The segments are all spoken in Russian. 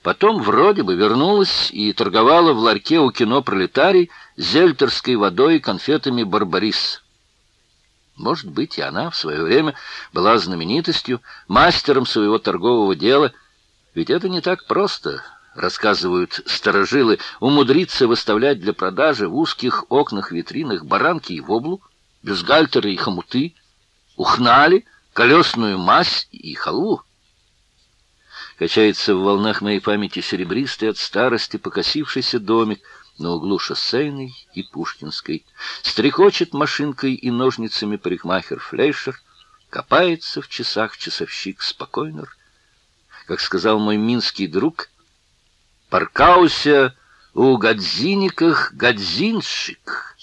Потом вроде бы вернулась и торговала в ларьке у кино «Пролетарий» зельтерской водой и конфетами «Барбарис». Может быть, и она в свое время была знаменитостью, мастером своего торгового дела, ведь это не так просто, рассказывают старожилы, умудриться выставлять для продажи в узких окнах-витринах баранки и воблу, бюстгальтеры и хомуты, ухнали, колесную мазь и халву. Качается в волнах моей памяти серебристый от старости покосившийся домик на углу Шоссейной и Пушкинской. Стрекочет машинкой и ножницами парикмахер Флейшер, копается в часах часовщик Спокойнер. Как сказал мой минский друг, «Паркауся у Гадзиниках Гадзиншик».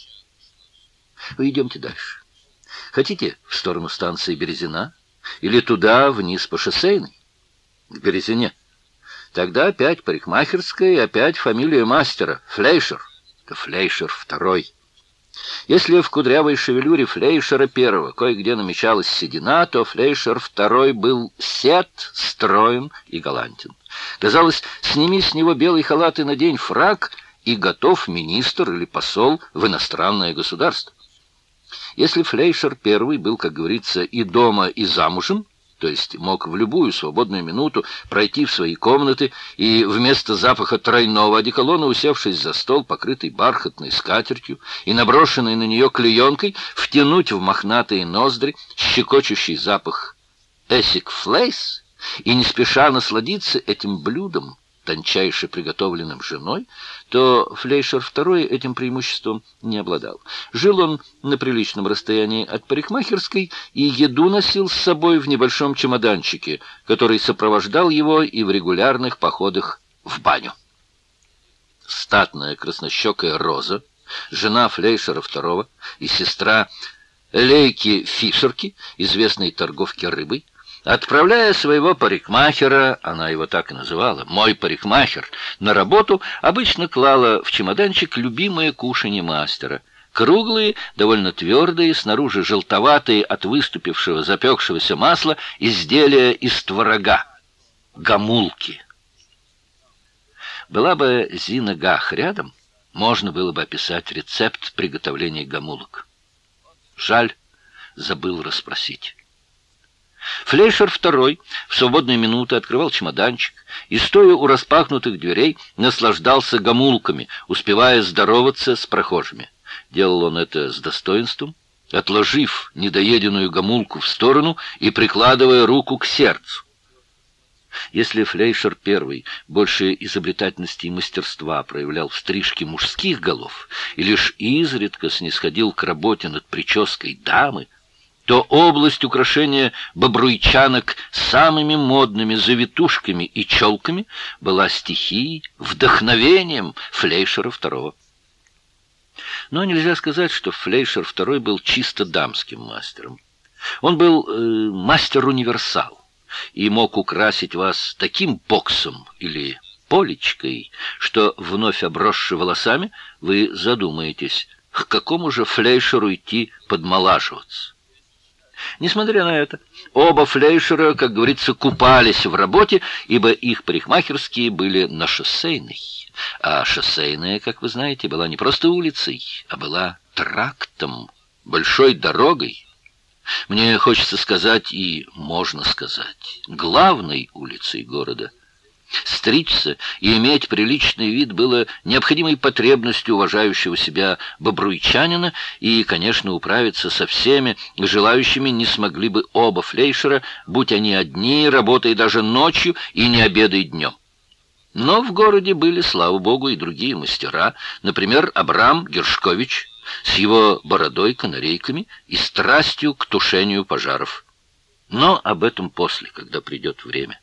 Вы идемте дальше. Хотите в сторону станции Березина или туда, вниз по Шоссейной? К Березине. Тогда опять парикмахерская и опять фамилия мастера — Флейшер. Это Флейшер второй. Если в кудрявой шевелюре Флейшера первого кое-где намечалась седина, то Флейшер второй был сед, строен и галантен. Казалось, сними с него белый халат и надень фрак, и готов министр или посол в иностранное государство. Если Флейшер первый был, как говорится, и дома, и замужем, то есть мог в любую свободную минуту пройти в свои комнаты и вместо запаха тройного одеколона, усевшись за стол, покрытый бархатной скатертью и наброшенной на нее клеенкой, втянуть в мохнатые ноздри щекочущий запах эссик флейс и не спеша насладиться этим блюдом, тончайше приготовленным женой, то Флейшер II этим преимуществом не обладал. Жил он на приличном расстоянии от парикмахерской и еду носил с собой в небольшом чемоданчике, который сопровождал его и в регулярных походах в баню. Статная краснощекая Роза, жена Флейшера II и сестра Лейки Фишерки, известной торговки рыбой, отправляя своего парикмахера, она его так и называла, «мой парикмахер», на работу, обычно клала в чемоданчик любимое кушанье мастера. Круглые, довольно твердые, снаружи желтоватые от выступившего запекшегося масла изделия из творога. Гамулки. Была бы Зина Гах рядом, можно было бы описать рецепт приготовления гамулок. Жаль, забыл расспросить. Флейшер II в свободные минуты открывал чемоданчик и, стоя у распахнутых дверей, наслаждался гамулками, успевая здороваться с прохожими. Делал он это с достоинством, отложив недоеденную гамулку в сторону и прикладывая руку к сердцу. Если Флейшер I больше изобретательности и мастерства проявлял в стрижке мужских голов и лишь изредка снисходил к работе над прической дамы, то область украшения бобруйчанок самыми модными завитушками и челками была стихией, вдохновением Флейшера II. Но нельзя сказать, что Флейшер II был чисто дамским мастером. Он был мастер-универсал и мог украсить вас таким боксом или полечкой, что, вновь обросши волосами, вы задумаетесь, к какому же Флейшеру идти подмолаживаться. Несмотря на это, оба Флейшера, как говорится, купались в работе, ибо их парикмахерские были на Шоссейной. А Шоссейная, как вы знаете, была не просто улицей, а была трактом, большой дорогой. Мне хочется сказать, и можно сказать, главной улицей города. Стричься и иметь приличный вид было необходимой потребностью уважающего себя бобруйчанина, и, конечно, управиться со всеми желающими не смогли бы оба Флейшера, будь они одни, работая даже ночью и не обедая днем. Но в городе были, слава богу, и другие мастера, например, Абрам Гершкович с его бородой-канарейками и страстью к тушению пожаров. Но об этом после, когда придет время.